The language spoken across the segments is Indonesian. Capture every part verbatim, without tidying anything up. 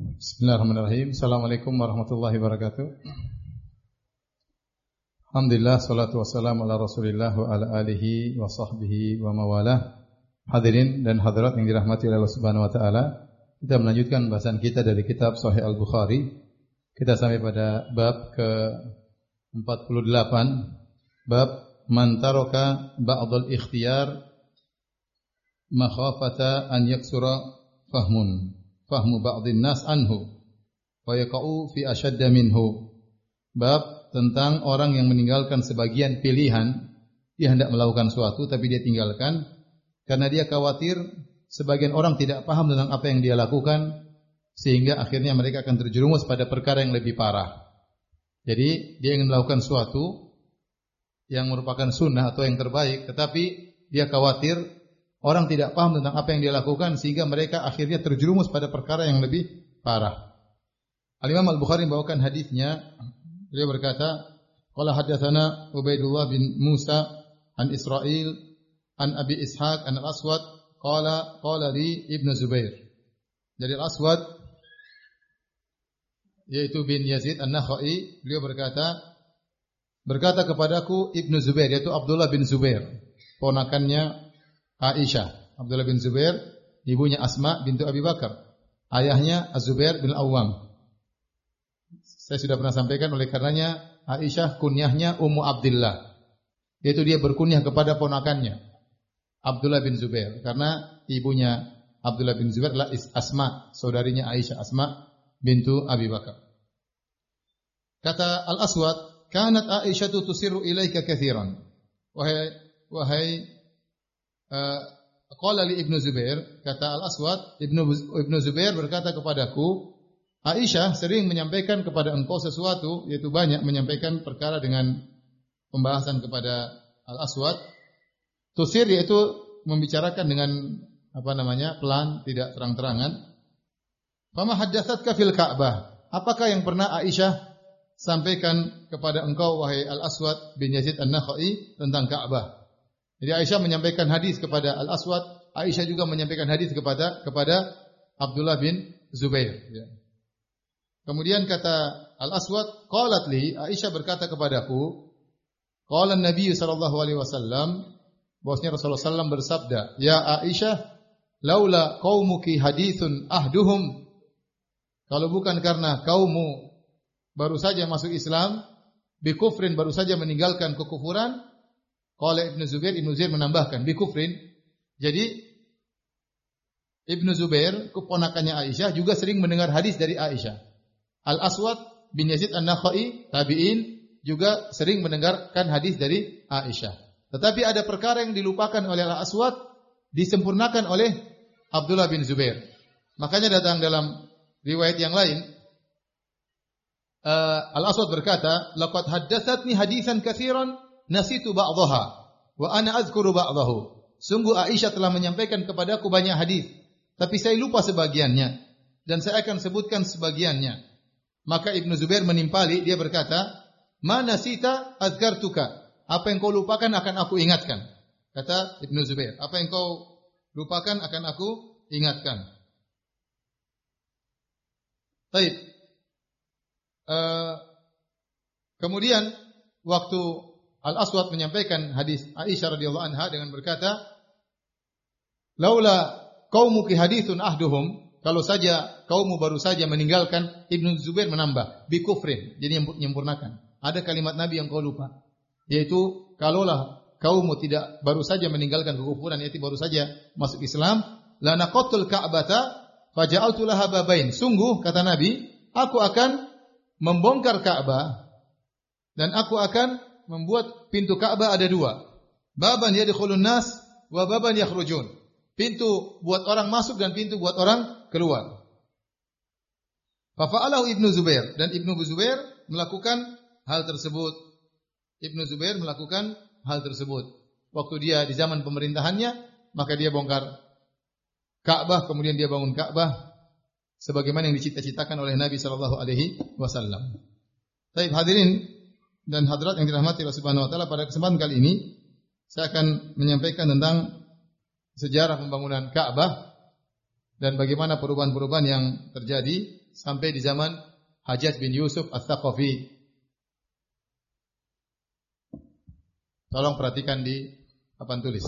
Bismillahirrahmanirrahim. Assalamualaikum warahmatullahi wabarakatuh. Alhamdulillah, salatu wassalamu ala Rasulillah wa ala alihi wa sahbihi wa mawalah. Hadirin dan hadirat yang dirahmati oleh Allah Subhanahu wa taala, kita melanjutkan bahasan kita dari kitab Sahih Al-Bukhari. Kita sampai pada bab ke empat puluh delapan, bab man taraka ba'dal ikhtiyar makhafata an yaksura fahmun. Fahmu ba'dhin nas anhu wa yaqa'u fi ashadda minhu. Bab tentang orang yang meninggalkan sebagian pilihan, dia hendak melakukan suatu tapi dia tinggalkan karena dia khawatir sebagian orang tidak paham tentang apa yang dia lakukan sehingga akhirnya mereka akan terjerumus pada perkara yang lebih parah. Jadi dia ingin melakukan suatu yang merupakan sunnah atau yang terbaik, tetapi dia khawatir orang tidak paham tentang apa yang dia lakukan sehingga mereka akhirnya terjerumus pada perkara yang lebih parah. Al-Imam Al-Bukhari membawakan hadisnya. Beliau berkata, qala haddatsana Ubaidullah bin Musa an Israil an Abi Ishaq an Al-Aswad qala qala li Ibnu Zubair. Dari Al-Aswad yaitu bin Yazid An-Nakhai, beliau berkata berkata kepadaku Ibnu Zubair, yaitu Abdullah bin Zubair, ponakannya Aisyah. Abdullah bin Zubair, ibunya Asma bintu Abi Bakar, ayahnya Az-Zubair bin Awwam. Saya sudah pernah sampaikan, oleh karenanya Aisyah kunyahnya Ummu Abdillah, yaitu dia berkunyah kepada ponakannya Abdullah bin Zubair, karena ibunya Abdullah bin Zubair adalah Asma, saudarinya Aisyah, Asma bintu Abi Bakar. Kata Al-Aswad, kanat Aisyah tusirru ilaika katsiran. Wahai wahai Qala li Ibnu Zubair, kata Al-Aswad, Ibnu Ibnu Zubair berkata kepadaku, Aisyah sering menyampaikan kepada engkau sesuatu, yaitu banyak menyampaikan perkara dengan pembahasan kepada Al-Aswad. Tusir yaitu membicarakan dengan apa namanya? pelan, tidak terang-terangan. Fama haddatsatka fil Ka'bah? Apakah yang pernah Aisyah sampaikan kepada engkau wahai Al-Aswad bin Yazid An-Nakhai tentang Ka'bah? Jadi Aisyah menyampaikan hadis kepada Al-Aswad, Aisyah juga menyampaikan hadis kepada kepada Abdullah bin Zubair. Ya. Kemudian kata Al-Aswad, qalat li, Aisyah berkata kepadaku, qala Nabi sallallahu alaihi wasallam, bahwasanya Rasulullah sallallahu alaihi wasallam bersabda, ya Aisyah, laula qaumuki hadithun ahduhum, kalau bukan karena kaummu baru saja masuk Islam, bi kufrin, baru saja meninggalkan kekufuran. Qala Ibnu Zubair, Ibnu Zubair menambahkan bi kufrin. Jadi Ibnu Zubair, keponakannya Aisyah, juga sering mendengar hadis dari Aisyah. Al-Aswad bin Yazid An-Nakhai, tabi'in, juga sering mendengarkan hadis dari Aisyah. Tetapi ada perkara yang dilupakan oleh Al-Aswad, disempurnakan oleh Abdullah bin Zubair. Makanya datang dalam riwayat yang lain, uh, Al-Aswad berkata, laqad haddatsatni hadisan katsiran nasitu ba'daha wa ana azkuru ba'dahu. Sungguh Aisyah telah menyampaikan kepadaku banyak hadis, tapi saya lupa sebagiannya dan saya akan sebutkan sebagiannya. Maka Ibnu Zubair menimpali, dia berkata, "Ma nasita azkartuka." Apa yang kau lupakan akan aku ingatkan. Kata Ibnu Zubair, apa yang kau lupakan akan aku ingatkan. Baik. Uh, kemudian waktu Al-Aswad menyampaikan hadis Aisyah radhiyallahu anha dengan berkata, laula qaumuki hadithun ahduhum, kalau saja kaummu baru saja meninggalkan, Ibnu Zubair menambah bi kufrin, jadi menyempurnakan. Ada kalimat Nabi yang kau lupa, yaitu kalaulah kaummu tidak baru saja meninggalkan kekufuran, yaitu baru saja masuk Islam, la naqatul ka'bata faja'altu laha babain. Sungguh kata Nabi, aku akan membongkar Ka'bah dan aku akan membuat pintu Ka'bah ada dua. Baban yadkhulun nas wa baban yakhrujun. Pintu buat orang masuk dan pintu buat orang keluar. Fa fa'alahu Ibnu Zubair, dan Ibnu Zubair melakukan hal tersebut. Ibnu Zubair melakukan hal tersebut. Waktu dia di zaman pemerintahannya, maka dia bongkar Ka'bah, kemudian dia bangun Ka'bah sebagaimana yang dicita-citakan oleh Nabi sallallahu alaihi wasallam. Baik, hadirin dan hadirat yang dirahmati Allah Subhanahu wa taala, pada kesempatan kali ini saya akan menyampaikan tentang sejarah pembangunan Ka'bah dan bagaimana perubahan-perubahan yang terjadi sampai di zaman Hajjaj bin Yusuf Ats-Tsaqafi. Tolong perhatikan di papan tulis.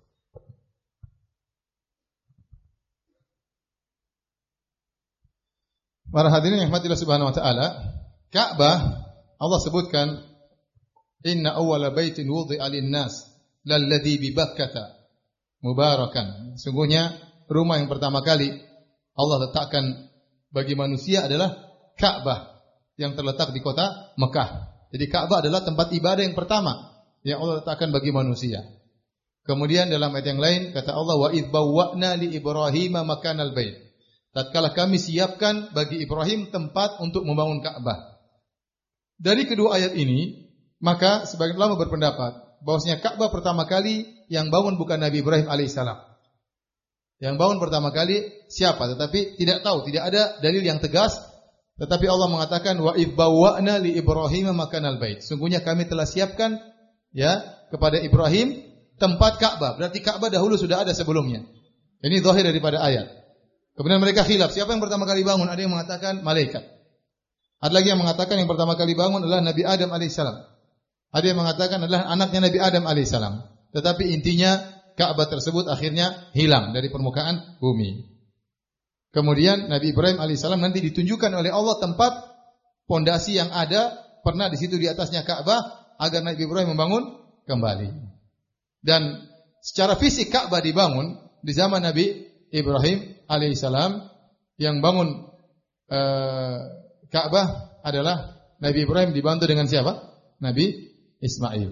Para hadirin yang rahmatillah subhanahu wa ta'ala, Ka'bah Allah sebutkan inna awwala baitin wudi'a lin-nas lalladzi bi Bakkah mubarakan. Sungguhnya rumah yang pertama kali Allah letakkan bagi manusia adalah Ka'bah yang terletak di kota Mekah. Jadi Ka'bah adalah tempat ibadah yang pertama yang Allah letakkan bagi manusia. Kemudian dalam ayat yang lain kata Allah wa idz bawwa'na li Ibrahim makanal bait. Tatkala kami siapkan bagi Ibrahim tempat untuk membangun Ka'bah. Dari kedua ayat ini, maka sebagian ulama berpendapat bahwasanya Ka'bah pertama kali yang bangun bukan Nabi Ibrahim alaihissalam. Yang bangun pertama kali siapa? Tetapi tidak tahu, tidak ada dalil yang tegas. Tetapi Allah mengatakan wa idz bawwa'na li Ibrahim makanal bait. Sungguhnya kami telah siapkan ya kepada Ibrahim tempat Ka'bah. Berarti Ka'bah dahulu sudah ada sebelumnya. Ini zahir daripada ayat. Kemudian mereka khilaf, siapa yang pertama kali bangun? Ada yang mengatakan malaikat. Ada lagi yang mengatakan yang pertama kali bangun adalah Nabi Adam alaihissalam. Ada yang mengatakan adalah anaknya Nabi Adam alaihissalam. Tetapi intinya Ka'bah tersebut akhirnya hilang dari permukaan bumi. Kemudian Nabi Ibrahim alaihissalam nanti ditunjukkan oleh Allah tempat pondasi yang ada, pernah di situ di atasnya Ka'bah agar Nabi Ibrahim membangun kembali. Dan secara fisik Ka'bah dibangun di zaman Nabi Ibrahim alaihissalam. Yang bangun uh, Ka'bah adalah Nabi Ibrahim dibantu dengan siapa? Nabi Ismail.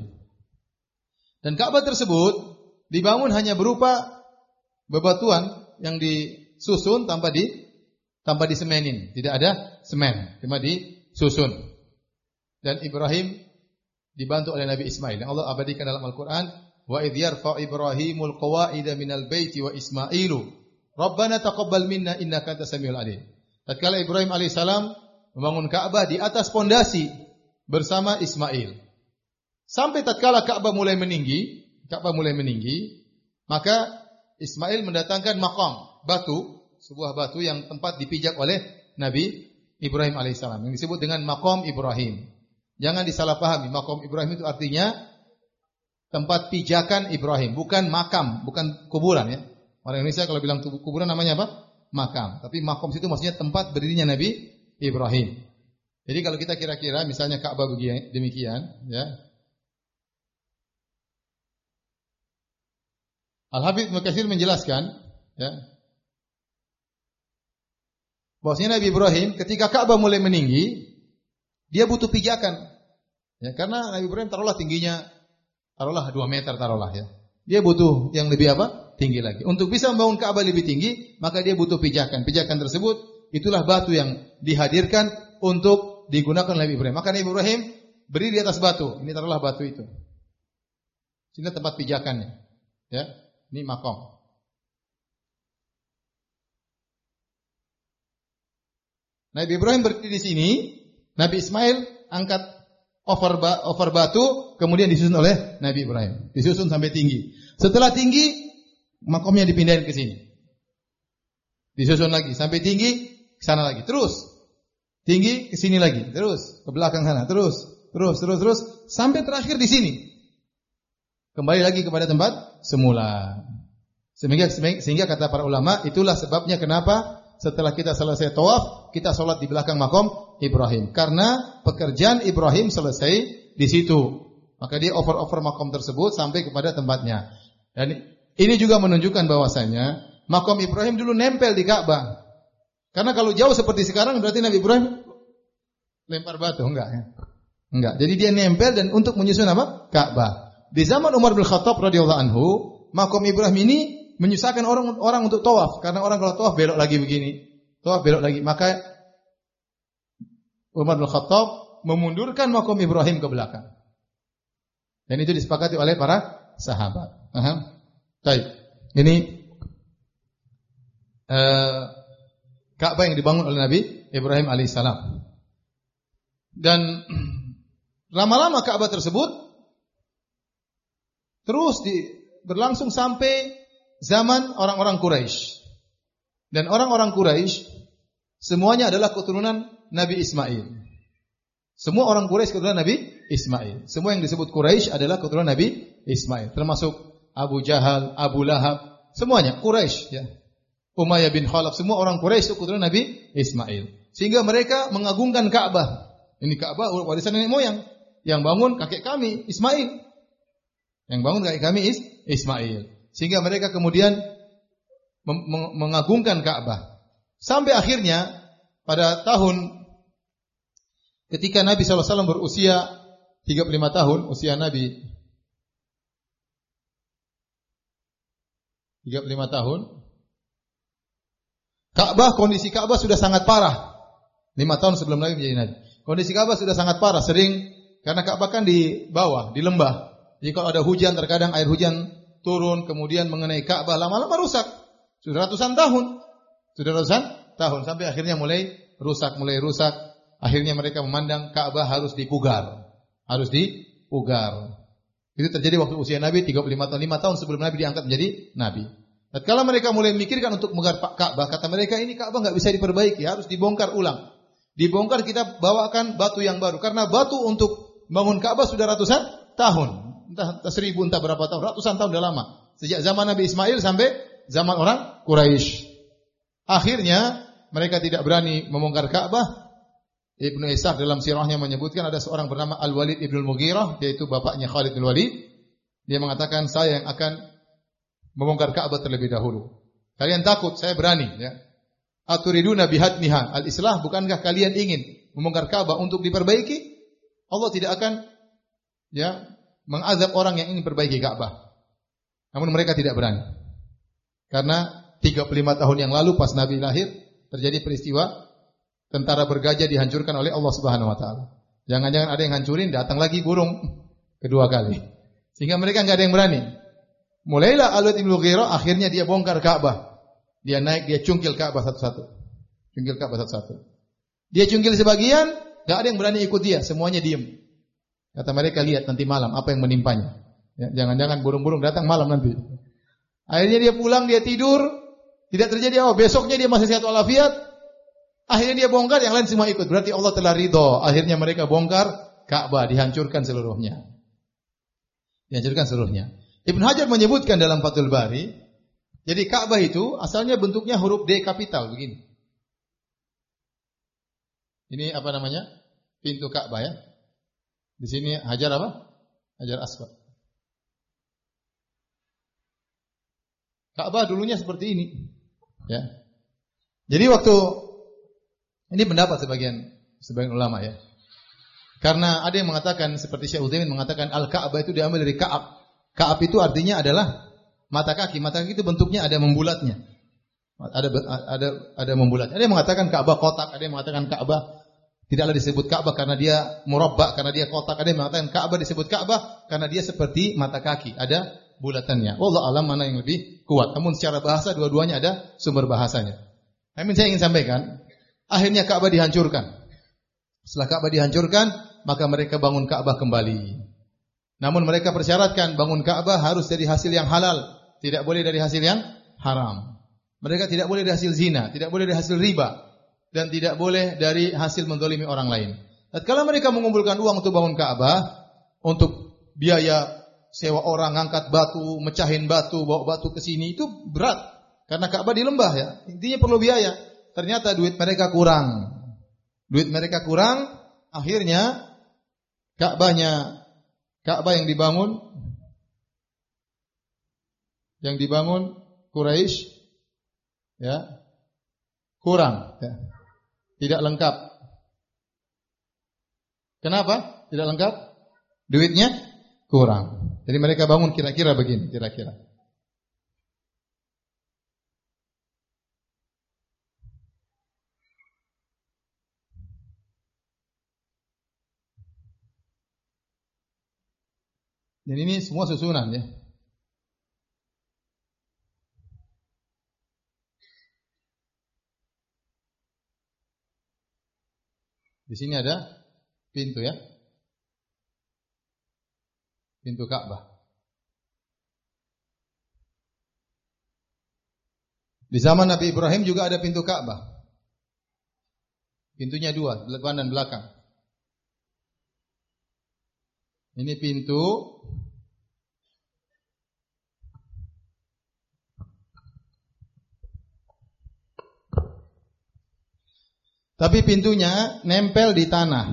Dan Ka'bah tersebut dibangun hanya berupa bebatuan yang disusun tanpa di tanpa disemenin, tidak ada semen, cuma disusun. Dan Ibrahim dibantu oleh Nabi Ismail. Yang Allah abadikan dalam Al-Qur'an, wa idh yarfa'u Ibrahimul qawa'ida minal baiti wa Ismailu Rabbana taqabbal minna innaka antas samiul alim. Tatkala Ibrahim alaihissalam membangun Ka'bah di atas pondasi bersama Ismail. Sampai tatkala Ka'bah mulai meninggi, Ka'bah mulai meninggi, maka Ismail mendatangkan maqam, batu, sebuah batu yang tempat dipijak oleh Nabi Ibrahim alaihissalam yang disebut dengan maqam Ibrahim. Jangan disalahpahami, maqam Ibrahim itu artinya tempat pijakan Ibrahim, bukan makam, bukan kuburan ya. Orang Indonesia kalau bilang kuburan namanya apa? Makam. Tapi makom situ maksudnya tempat berdirinya Nabi Ibrahim. Jadi kalau kita kira-kira misalnya Ka'bah begini demikian, ya. Al-Habib Ibnu Katsir menjelaskan, ya. Bahwasanya Nabi Ibrahim ketika Ka'bah mulai meninggi, dia butuh pijakan. Ya, karena Nabi Ibrahim taruhlah tingginya taruhlah dua meter taruhlah ya. Dia butuh yang lebih apa? Tinggi lagi. Untuk bisa membangun Ka'bah lebih tinggi, maka dia butuh pijakan. Pijakan tersebut itulah batu yang dihadirkan untuk digunakan oleh Nabi Ibrahim. Maka Nabi Ibrahim berdiri di atas batu. Ini taruhlah batu itu. Sini tempat pijakannya. Ya, ini makom. Nabi Ibrahim berdiri di sini, Nabi Ismail angkat over ba- over batu, kemudian disusun oleh Nabi Ibrahim. Disusun sampai tinggi. Setelah tinggi, makomnya dipindahin ke sini. Disusun lagi sampai tinggi, ke sana lagi. Terus tinggi ke sini lagi, terus ke belakang sana, terus, terus, terus, terus sampai terakhir di sini. Kembali lagi kepada tempat semula. Sehingga sehingga kata para ulama, itulah sebabnya kenapa setelah kita selesai tawaf, kita sholat di belakang makom Ibrahim. Karena pekerjaan Ibrahim selesai di situ. Maka dia over-over makom tersebut sampai kepada tempatnya. Dan ini juga menunjukkan bahwasanya makom Ibrahim dulu nempel di Ka'bah. Karena kalau jauh seperti sekarang berarti Nabi Ibrahim lempar batu, enggak ya? Enggak. Jadi dia nempel dan untuk menyusun apa? Ka'bah. Di zaman Umar bin Khattab radhiyallahu anhu, makom Ibrahim ini menyusahkan orang orang untuk tawaf karena orang kalau tawaf belok lagi begini. Tawaf belok lagi. Maka Umar bin Khattab memundurkan makom Ibrahim ke belakang. Dan itu disepakati oleh para sahabat. Paham? Baik, ini uh, Ka'bah yang dibangun oleh Nabi Ibrahim alaihissalam. Dan lama-lama Ka'bah tersebut terus di, berlangsung sampai zaman orang-orang Quraisy. Dan orang-orang Quraisy semuanya adalah keturunan Nabi Ismail. Semua orang Quraisy keturunan Nabi Ismail. Semua yang disebut Quraisy adalah keturunan Nabi Ismail, termasuk Abu Jahal, Abu Lahab, semuanya Quraisy ya. Umayyah bin Khalaf, semua orang Quraisy itu keturunan Nabi Ismail. Sehingga mereka mengagungkan Ka'bah. Ini Ka'bah warisan nenek moyang. Yang bangun kakek kami Ismail. Yang bangun kakek kami Is Ismail. Sehingga mereka kemudian mengagungkan Ka'bah. Sampai akhirnya pada tahun ketika Nabi shallallahu alaihi wasallam berusia tiga puluh lima tahun, usia Nabi tiga puluh lima tahun, Ka'bah, kondisi Ka'bah sudah sangat parah. lima tahun sebelum Nabi menjadi Nabi. Kondisi Ka'bah sudah sangat parah, sering karena Ka'bah kan di bawah, di lembah. Jadi kalau ada hujan, terkadang air hujan turun kemudian mengenai Ka'bah, lama-lama rusak. Sudah ratusan tahun. Sudah ratusan tahun sampai akhirnya mulai rusak, mulai rusak. Akhirnya mereka memandang Ka'bah harus dipugar. Harus dipugar. Itu terjadi waktu usia Nabi tiga puluh lima tahun, lima tahun sebelum Nabi diangkat menjadi Nabi. Dan kalau mereka mulai memikirkan untuk menggar Ka'bah, kata mereka ini Ka'bah enggak bisa diperbaiki, harus dibongkar ulang. Dibongkar, kita bawakan batu yang baru. Karena batu untuk bangun Ka'bah sudah ratusan tahun. Entah, entah seribu, entah berapa tahun, ratusan tahun sudah lama. Sejak zaman Nabi Ismail sampai zaman orang Quraisy. Akhirnya mereka tidak berani membongkar Ka'bah. Ibnu Ishaq dalam sirahnya menyebutkan ada seorang bernama Al-Walid Ibnul Mughirah, yaitu bapaknya Khalid bin Walid. Dia mengatakan, saya yang akan membongkar Ka'bah terlebih dahulu. Kalian takut, saya berani. Ya. Aturiduna bihadmiha. Al-Islah, bukankah kalian ingin membongkar Ka'bah untuk diperbaiki? Allah tidak akan ya mengazab orang yang ingin perbaiki Ka'bah. Namun mereka tidak berani. Karena tiga puluh lima tahun yang lalu pas Nabi lahir terjadi peristiwa tentara bergajah dihancurkan oleh Allah Subhanahu wa taala. Jangan-jangan ada yang hancurin, datang lagi burung kedua kali. Sehingga mereka enggak ada yang berani. Mulailah Al-Walid bin Mughirah, akhirnya dia bongkar Ka'bah. Dia naik, dia cungkil Ka'bah satu-satu. Cungkil Ka'bah satu-satu. Dia cungkil sebagian, enggak ada yang berani ikut dia, semuanya diam. Kata mereka, lihat nanti malam apa yang menimpanya. Ya, jangan-jangan burung-burung datang malam nanti. Akhirnya dia pulang, dia tidur, tidak terjadi apa. Besoknya dia masih sehat walafiat. Akhirnya dia bongkar, yang lain semua ikut. Berarti Allah telah ridho. Akhirnya mereka bongkar Ka'bah, dihancurkan seluruhnya. Dihancurkan seluruhnya. Ibnu Hajar menyebutkan dalam Fathul Bari, jadi Ka'bah itu asalnya bentuknya huruf D kapital begini. Ini apa namanya? Pintu Ka'bah ya. Di sini Hajar apa? Hajar Aswad. Ka'bah dulunya seperti ini. Ya. Jadi waktu ini pendapat sebagian sebagian ulama ya. Karena ada yang mengatakan seperti Syekh Utsaimin mengatakan Al-Ka'bah itu diambil dari Ka'ab. Ka'ab itu artinya adalah mata kaki. Mata kaki itu bentuknya ada membulatnya. Ada ada ada membulatnya. Ada yang mengatakan Ka'bah kotak, ada yang mengatakan Ka'bah tidaklah disebut Ka'bah karena dia murabbak, karena dia kotak. Ada yang mengatakan Ka'bah disebut Ka'bah karena dia seperti mata kaki, ada bulatannya. Wallahu alam mana yang lebih kuat. Namun secara bahasa dua-duanya ada sumber bahasanya. Namun saya ingin sampaikan, akhirnya Ka'bah dihancurkan. Setelah Ka'bah dihancurkan, maka mereka bangun Ka'bah kembali. Namun mereka persyaratkan bangun Ka'bah harus dari hasil yang halal, tidak boleh dari hasil yang haram. Mereka tidak boleh dari hasil zina, tidak boleh dari hasil riba, dan tidak boleh dari hasil mendolimi orang lain. Dan kalau mereka mengumpulkan uang untuk bangun Ka'bah, untuk biaya sewa orang, ngangkat batu, mecahin batu, bawa batu ke sini, itu berat. Karena Ka'bah di lembah ya, intinya perlu biaya. Ternyata duit mereka kurang. Duit mereka kurang, akhirnya Ka'bahnya Ka'bah yang dibangun yang dibangun Quraisy ya kurang ya. Tidak lengkap. Kenapa? Tidak lengkap? Duitnya kurang. Jadi mereka bangun kira-kira begini, kira-kira. Dan ini semua susunan ya. Di sini ada pintu ya. Pintu Ka'bah. Di zaman Nabi Ibrahim juga ada pintu Ka'bah. Pintunya dua, depan dan belakang. Ini pintu. Tapi pintunya nempel di tanah.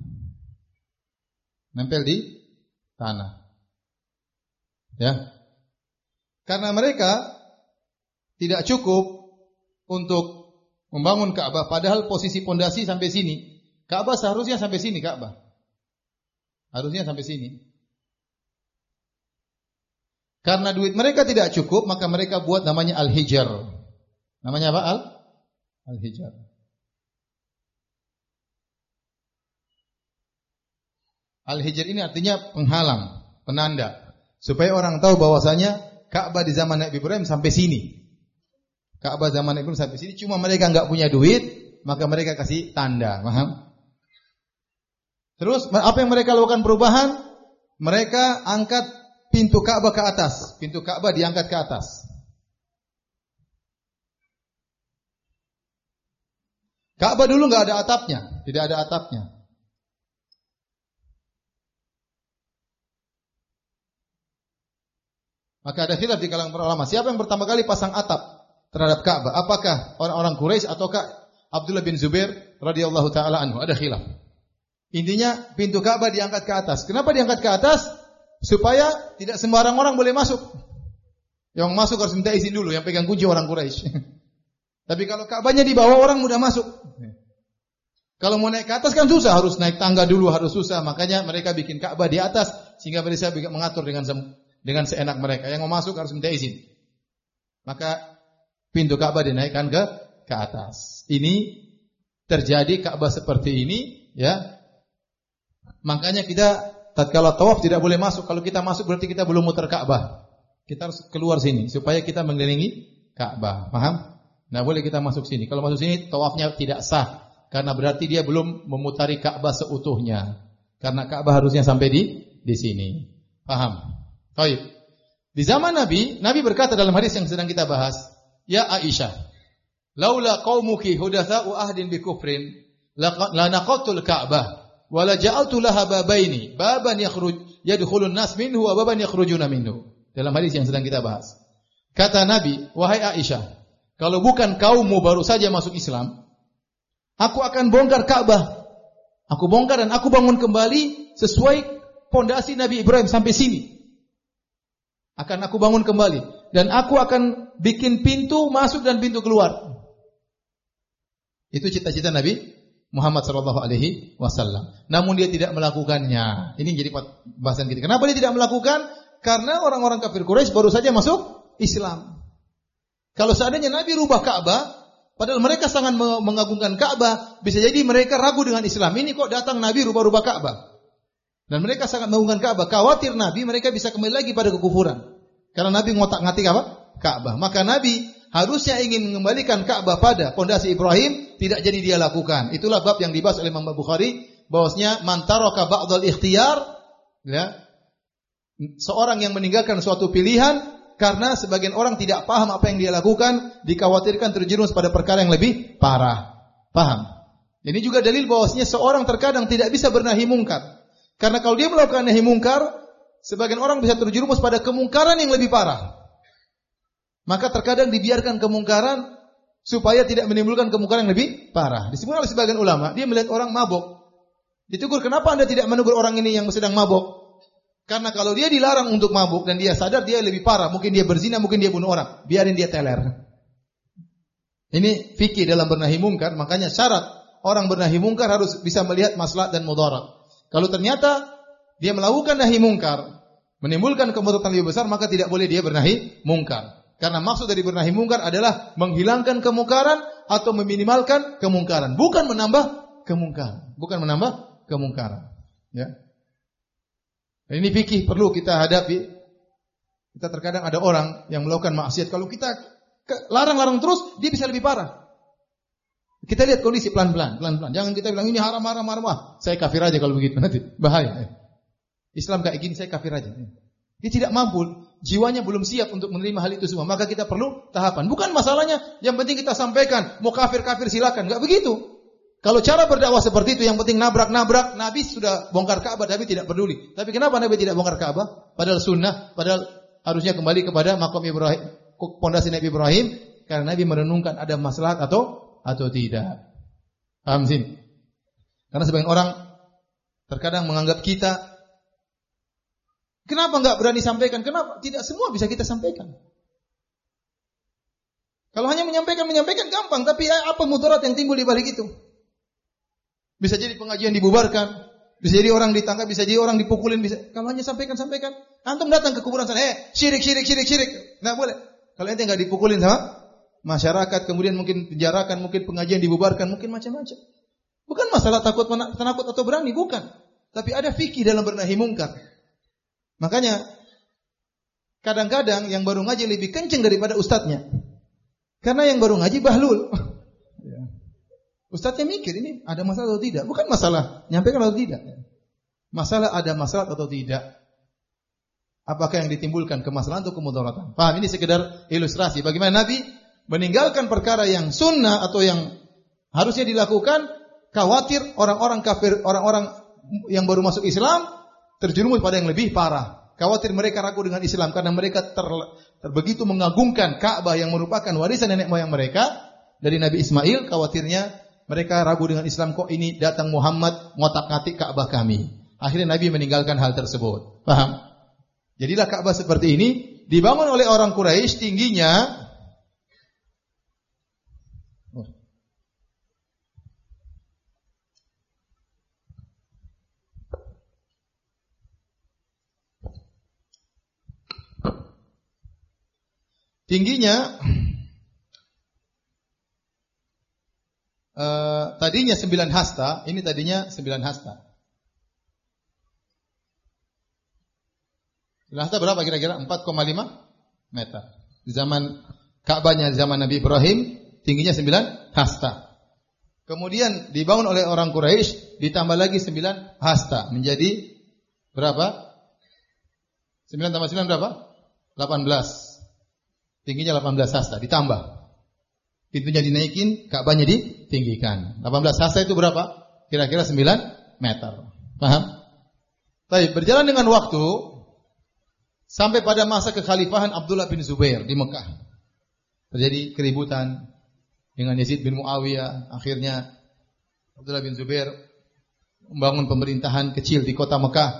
Nempel di tanah. Ya. Karena mereka tidak cukup untuk membangun Ka'bah, padahal posisi pondasi sampai sini. Ka'bah seharusnya sampai sini Ka'bah. Harusnya sampai sini. Karena duit mereka tidak cukup, maka mereka buat namanya Al-Hijar. Namanya apa? Al? Al-Hijar. Al-Hijar ini artinya penghalang, penanda, supaya orang tahu bahwasanya Ka'bah di zaman Nabi Ibrahim sampai sini. Ka'bah zaman Nabi Ibrahim sampai sini, cuma mereka enggak punya duit, maka mereka kasih tanda, paham? Terus apa yang mereka lakukan perubahan? Mereka angkat pintu Ka'bah ke atas, pintu Ka'bah diangkat ke atas. Ka'bah dulu enggak ada atapnya, tidak ada atapnya. Maka ada khilaf di kalangan para ulama. Siapa yang pertama kali pasang atap terhadap Ka'bah? Apakah orang-orang Quraisy ataukah Abdullah bin Zubair radhiyallahu taala anhu? Ada khilaf. Intinya pintu Ka'bah diangkat ke atas. Kenapa diangkat ke atas? Supaya tidak sembarang orang boleh masuk. Yang masuk harus minta izin dulu, yang pegang kunci orang Quraisy. Tapi kalau Ka'bahnya di bawah, orang mudah masuk. Kalau mau naik ke atas kan susah, harus naik tangga dulu, harus susah. Makanya mereka bikin Ka'bah di atas sehingga mereka bisa mengatur dengan dengan seenak mereka. Yang mau masuk harus minta izin. Maka pintu Ka'bah dinaikkan ke ke atas. Ini terjadi Ka'bah seperti ini, ya. Makanya kita tatkala tawaf tidak boleh masuk. Kalau kita masuk berarti kita belum muter Ka'bah. Kita harus keluar sini supaya kita mengelilingi Ka'bah. Paham? Nah, boleh kita masuk sini. Kalau masuk sini tawafnya tidak sah karena berarti dia belum memutari Ka'bah seutuhnya. Karena Ka'bah harusnya sampai di di sini. Paham? Baik. Di zaman Nabi, Nabi berkata dalam hadis yang sedang kita bahas, "Ya Aisyah, laula qaumuki hudatsa'u ahdin bi kufrin, la naqatul Ka'bah, wa la ja'altu laha babaini, baban yakhruj yadkhulun nas minhu wa baban yakhrujuna minhu." Dalam hadis yang sedang kita bahas. Kata Nabi, "Wahai Aisyah, kalau bukan kaummu baru saja masuk Islam, aku akan bongkar Ka'bah. Aku bongkar dan aku bangun kembali sesuai pondasi Nabi Ibrahim sampai sini. Akan aku bangun kembali dan aku akan bikin pintu masuk dan pintu keluar." Itu cita-cita Nabi Muhammad sallallahu alaihi wasallam. Namun dia tidak melakukannya. Ini jadi bahasan kita. Kenapa dia tidak melakukan? Karena orang-orang kafir Quraisy baru saja masuk Islam. Kalau seandainya Nabi rubah Ka'bah, padahal mereka sangat mengagungkan Ka'bah, bisa jadi mereka ragu dengan Islam. Ini kok datang Nabi rubah-rubah Ka'bah. Dan mereka sangat mengagungkan Ka'bah. Khawatir Nabi mereka bisa kembali lagi pada kekufuran. Karena Nabi ngotak-ngatik apa? Ka'bah. Maka Nabi harusnya ingin mengembalikan Ka'bah pada pondasi Ibrahim, tidak jadi dia lakukan. Itulah bab yang dibahas oleh Imam Bukhari, bahwasanya man taraka ba'dal ikhtiyar, ya, seorang yang meninggalkan suatu pilihan karena sebagian orang tidak paham apa yang dia lakukan, dikhawatirkan terjerumus pada perkara yang lebih parah. Paham? Ini juga dalil bahwasanya seorang terkadang tidak bisa bernahi mungkar. Karena kalau dia melakukan nahi mungkar, sebagian orang bisa terjerumus pada kemungkaran yang lebih parah. Maka terkadang dibiarkan kemungkaran supaya tidak menimbulkan kemungkaran yang lebih parah. Disebut oleh sebagian ulama, dia melihat orang mabuk. Ditegur, "Kenapa Anda tidak menegur orang ini yang sedang mabuk?" Karena kalau dia dilarang untuk mabuk dan dia sadar dia lebih parah, mungkin dia berzina, mungkin dia bunuh orang, biarin dia teler. Ini fikih dalam bernahi mungkar, makanya syarat orang bernahi mungkar harus bisa melihat maslahat dan mudarat. Kalau ternyata dia melakukan nahi mungkar, menimbulkan kemudaratan lebih besar, maka tidak boleh dia bernahi mungkar. Karena maksud dari bernahi mungkar adalah menghilangkan kemungkaran atau meminimalkan kemungkaran, bukan menambah kemungkaran, bukan menambah kemungkaran. Ya. Ini fikih perlu kita hadapi. Kita terkadang ada orang yang melakukan maksiat, kalau kita larang-larang terus, dia bisa lebih parah. Kita lihat kondisi pelan-pelan, pelan-pelan. Jangan kita bilang ini haram, haram, haram. Wah, saya kafir aja kalau begitu, nanti bahaya. Islam kayak gini, saya kafir aja. Dia tidak mampu, jiwanya belum siap untuk menerima hal itu semua. Maka kita perlu tahapan. Bukan masalahnya, yang penting kita sampaikan, mau kafir-kafir silakan. Enggak begitu. Kalau cara berdakwah seperti itu, yang penting nabrak-nabrak, Nabi sudah bongkar Ka'bah, Nabi tidak peduli. Tapi kenapa Nabi tidak bongkar Ka'bah? Padahal sunnah, padahal harusnya kembali kepada makam Ibrahim, pondasi Nabi Ibrahim, karena Nabi merenungkan ada maslahat atau atau tidak. Paham sih? Karena sebagian orang terkadang menganggap kita, kenapa enggak berani sampaikan? Kenapa? Tidak semua bisa kita sampaikan. Kalau hanya menyampaikan, menyampaikan gampang, tapi apa mudarat yang timbul di balik itu? Bisa jadi pengajian dibubarkan, bisa jadi orang ditangkap, bisa jadi orang dipukulin, bisa. Kalau hanya sampaikan, sampaikan. Antum datang ke kuburan sana, eh, syirik, syirik, syirik, syirik. Enggak boleh. Kalau ente enggak dipukulin sama masyarakat, kemudian mungkin penjarakan, mungkin pengajian dibubarkan, mungkin macam-macam. Bukan masalah takut penakut atau berani, bukan. Tapi ada fikih dalam bernahi mungkar. Makanya kadang-kadang yang baru ngaji lebih kenceng daripada ustadznya. Karena yang baru ngaji bahlul. Ustadznya mikir ini ada masalah atau tidak. Bukan masalah nyampaikan atau tidak. Masalah ada masalah atau tidak. Apakah yang ditimbulkan kemasalahan atau kemudaratan. Paham? Ini sekedar ilustrasi. Bagaimana Nabi meninggalkan perkara yang sunnah atau yang harusnya dilakukan. Khawatir orang-orang kafir, orang-orang yang baru masuk Islam terjerumus pada yang lebih parah. Khawatir mereka ragu dengan Islam karena mereka ter, ter begitu mengagungkan Ka'bah yang merupakan warisan nenek moyang mereka dari Nabi Ismail. Khawatirnya mereka ragu dengan Islam, kok ini datang Muhammad ngotak-ngatik Ka'bah kami. Akhirnya Nabi meninggalkan hal tersebut. Paham? Jadilah Ka'bah seperti ini dibangun oleh orang Quraisy, tingginya tingginya Uh, tadinya sembilan hasta, ini tadinya sembilan hasta. sembilan hasta berapa kira-kira? empat koma lima meter. Di zaman Ka'bahnya di zaman Nabi Ibrahim, tingginya sembilan hasta. Kemudian dibangun oleh orang Quraisy, ditambah lagi sembilan hasta, menjadi berapa? sembilan tambah sembilan berapa? delapan belas. Tingginya delapan belas hasta, ditambah. Pintunya dinaikin, Ka'bahnya ditinggikan. delapan belas hasta itu berapa? Kira-kira sembilan meter. Paham? Baik, berjalan dengan waktu sampai pada masa kekhalifahan Abdullah bin Zubair di Mekah. Terjadi keributan dengan Yazid bin Muawiyah. Akhirnya Abdullah bin Zubair membangun pemerintahan kecil di kota Mekah.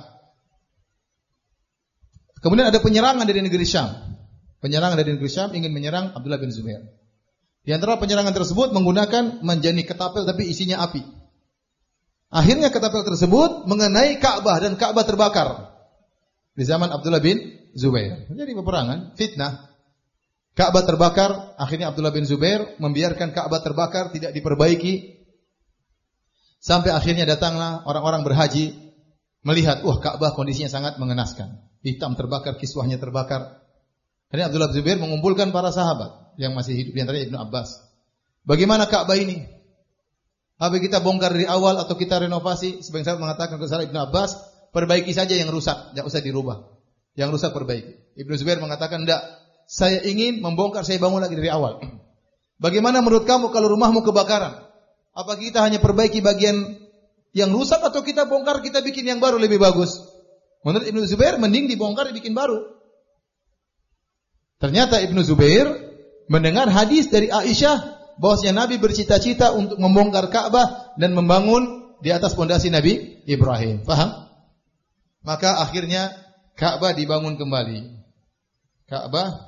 Kemudian ada penyerangan dari negeri Syam. Penyerangan dari negeri Syam ingin menyerang Abdullah bin Zubair. Di antara penyerangan tersebut menggunakan menjadi ketapel tapi isinya api. Akhirnya ketapel tersebut mengenai Ka'bah dan Ka'bah terbakar. Di zaman Abdullah bin Zubair. Jadi peperangan, fitnah. Ka'bah terbakar, akhirnya Abdullah bin Zubair membiarkan Ka'bah terbakar, tidak diperbaiki. Sampai akhirnya datanglah orang-orang berhaji melihat, wah Ka'bah kondisinya sangat mengenaskan. Hitam terbakar, kiswahnya terbakar. Akhirnya Abdullah bin Zubair mengumpulkan para sahabat yang masih hidup, di antaranya Ibnu Abbas. Bagaimana Ka'bah ini? Apa kita bongkar dari awal atau kita renovasi? Sebagian sahabat mengatakan ke Ibnu Abbas, perbaiki saja yang rusak, tidak usah dirubah. Yang rusak perbaiki. Ibnu Zubair mengatakan, tidak, saya ingin membongkar, saya bangun lagi dari awal. Bagaimana menurut kamu kalau rumahmu kebakaran? Apa kita hanya perbaiki bagian yang rusak atau kita bongkar, kita bikin yang baru lebih bagus? Menurut Ibnu Zubair, mending dibongkar, dibikin baru. Ternyata Ibnu Zubair mendengar hadis dari Aisyah bahwasanya Nabi bercita-cita untuk membongkar Ka'bah dan membangun di atas pondasi Nabi Ibrahim. Paham? Maka akhirnya Ka'bah dibangun kembali. Ka'bah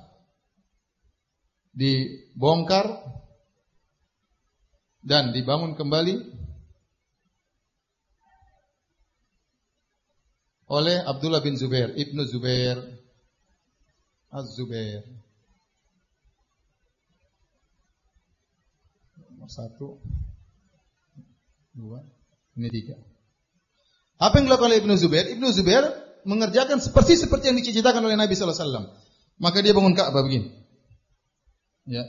dibongkar dan dibangun kembali oleh Abdullah bin Zubair, Ibnu Zubair, Az-Zubair. Satu, dua, ini tiga. Apa yang dilakukan oleh Ibnu Zubair? Ibnu Zubair mengerjakan seperti seperti yang diceritakan oleh Nabi Sallallahu Alaihi Wasallam. Maka dia bangun Ka'bah begini. Ya.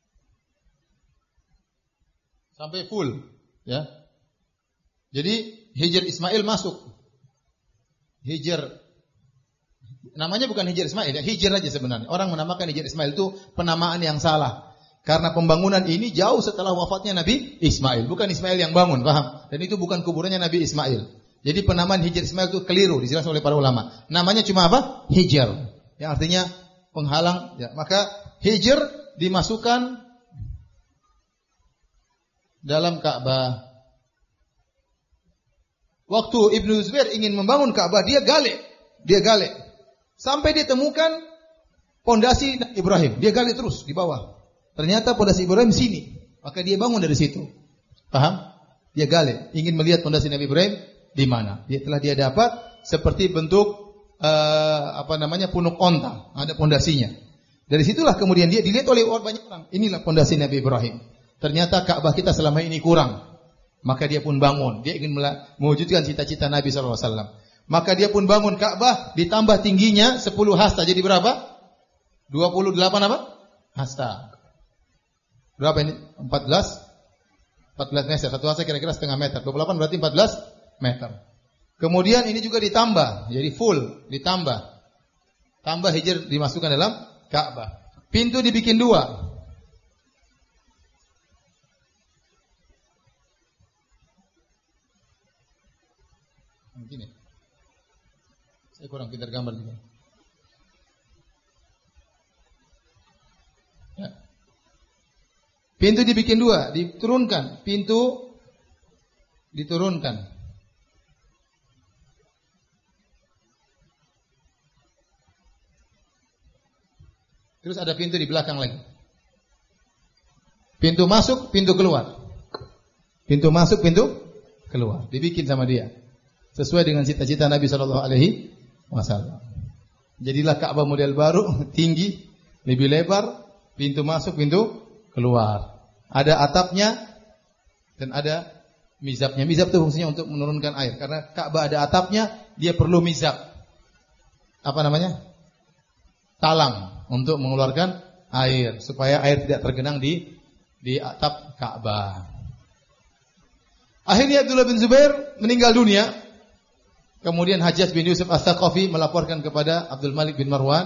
Sampai full. Ya. Jadi Hijr Ismail masuk. Hijr namanya bukan Hijr Ismail, ya, Hijr aja sebenarnya. Orang menamakan Hijr Ismail itu penamaan yang salah. Karena pembangunan ini jauh setelah wafatnya Nabi Ismail, bukan Ismail yang bangun, paham? Dan itu bukan kuburannya Nabi Ismail. Jadi penamaan Hijr Ismail itu keliru, dijelaskan oleh para ulama. Namanya cuma apa? Hijr, yang artinya penghalang. Ya, maka Hijr dimasukkan dalam Ka'bah. Waktu Ibnu Zubair ingin membangun Ka'bah, dia gali, dia gali, sampai dia temukan pondasi Ibrahim. Dia gali terus di bawah. Ternyata pondasi Ibrahim sini, maka dia bangun dari situ. Paham? Dia gali, ingin melihat pondasi Nabi Ibrahim di mana. Dia telah dia dapat seperti bentuk uh, apa namanya punuk onta, ada pondasinya. Dari situlah kemudian dia dilihat oleh banyak orang. Inilah pondasi Nabi Ibrahim. Ternyata Ka'bah kita selama ini kurang. Maka dia pun bangun. Dia ingin mewujudkan cita-cita Nabi sallallahu alaihi wasallam. Maka dia pun bangun Ka'bah, ditambah tingginya sepuluh hasta. Jadi berapa? dua puluh delapan apa? Hasta. Berapa ini? empat belas? empat belas meter. Satu hasta kira-kira setengah meter. dua puluh delapan berarti empat belas meter. Kemudian ini juga ditambah. Jadi full, ditambah. Tambah Hijr dimasukkan dalam Ka'bah. Pintu dibikin dua. Begini. Saya kurang pintar gambar juga. Ya. Pintu dibikin dua, diturunkan. Pintu diturunkan. Terus ada pintu di belakang lagi. Pintu masuk, pintu keluar. Pintu masuk, pintu keluar. Dibikin sama dia. Sesuai dengan cita-cita Nabi shallallahu alaihi wasallam. Jadilah Ka'bah model baru, tinggi, lebih lebar, pintu masuk, pintu keluar. Ada atapnya dan ada mizabnya. Mizab itu fungsinya untuk menurunkan air. Karena Ka'bah ada atapnya, dia perlu mizab. Apa namanya? Talang untuk mengeluarkan air supaya air tidak tergenang di di atap Ka'bah. Akhirnya Abdullah bin Zubair meninggal dunia. Kemudian Hajjaj bin Yusuf As-Saqafi melaporkan kepada Abdul Malik bin Marwan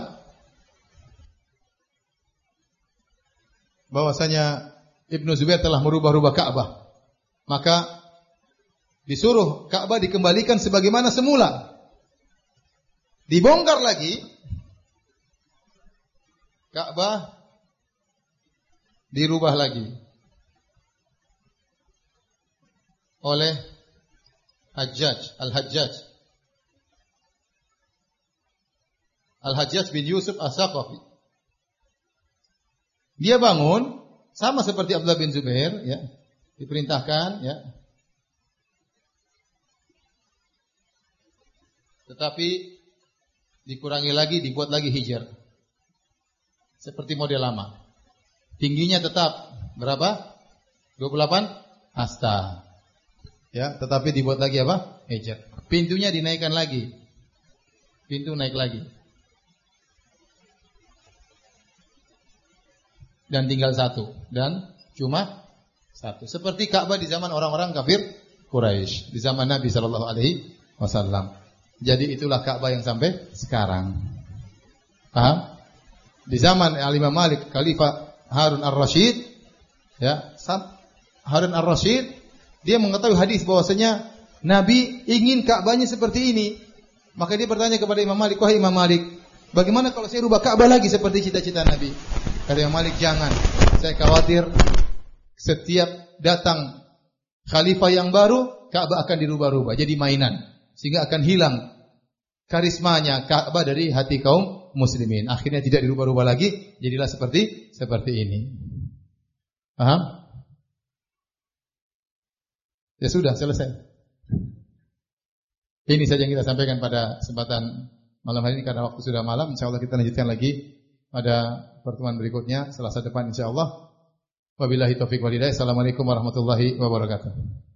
bahwasanya Ibnu Zubair telah merubah-rubah Ka'bah. Maka disuruh Ka'bah dikembalikan sebagaimana semula. Dibongkar lagi Ka'bah, dirubah lagi oleh Hajjaj, Al-Hajjaj Al-Hajjaj bin Yusuf As-Saqafi. Dia bangun sama seperti Abdullah bin Zubair, ya. Diperintahkan, ya. Tetapi dikurangi lagi, dibuat lagi hijr. Seperti model lama. Tingginya tetap berapa? dua puluh delapan hasta. Ya, tetapi dibuat lagi apa? Hijr. Pintunya dinaikkan lagi. Pintu naik lagi. Dan tinggal satu. Dan cuma satu. Seperti Ka'bah di zaman orang-orang kafir Quraisy. Di zaman Nabi shallallahu alaihi wasallam. Jadi itulah Ka'bah yang sampai sekarang. Paham? Di zaman Al-Imam Malik, Khalifah Harun Ar-Rasyid, ya, Harun Ar-Rasyid, dia mengetahui hadis bahwasanya Nabi ingin Ka'bahnya seperti ini. Maka dia bertanya kepada Imam Malik, wahai Imam Malik, bagaimana kalau saya rubah Ka'bah lagi seperti cita-cita Nabi? Kata Imam Malik, jangan. Saya khawatir setiap datang khalifah yang baru, Ka'bah akan dirubah-rubah, jadi mainan. Sehingga akan hilang karismanya Ka'bah dari hati kaum muslimin. Akhirnya tidak dirubah-rubah lagi, jadilah seperti seperti ini. Paham? Ya sudah, selesai. Ini saja yang kita sampaikan pada kesempatan malam hari ini karena waktu sudah malam. Insyaallah kita lanjutkan lagi pada pertemuan berikutnya Selasa depan insyaallah. Wabillahi taufik wal hidayah. Assalamualaikum warahmatullahi wabarakatuh.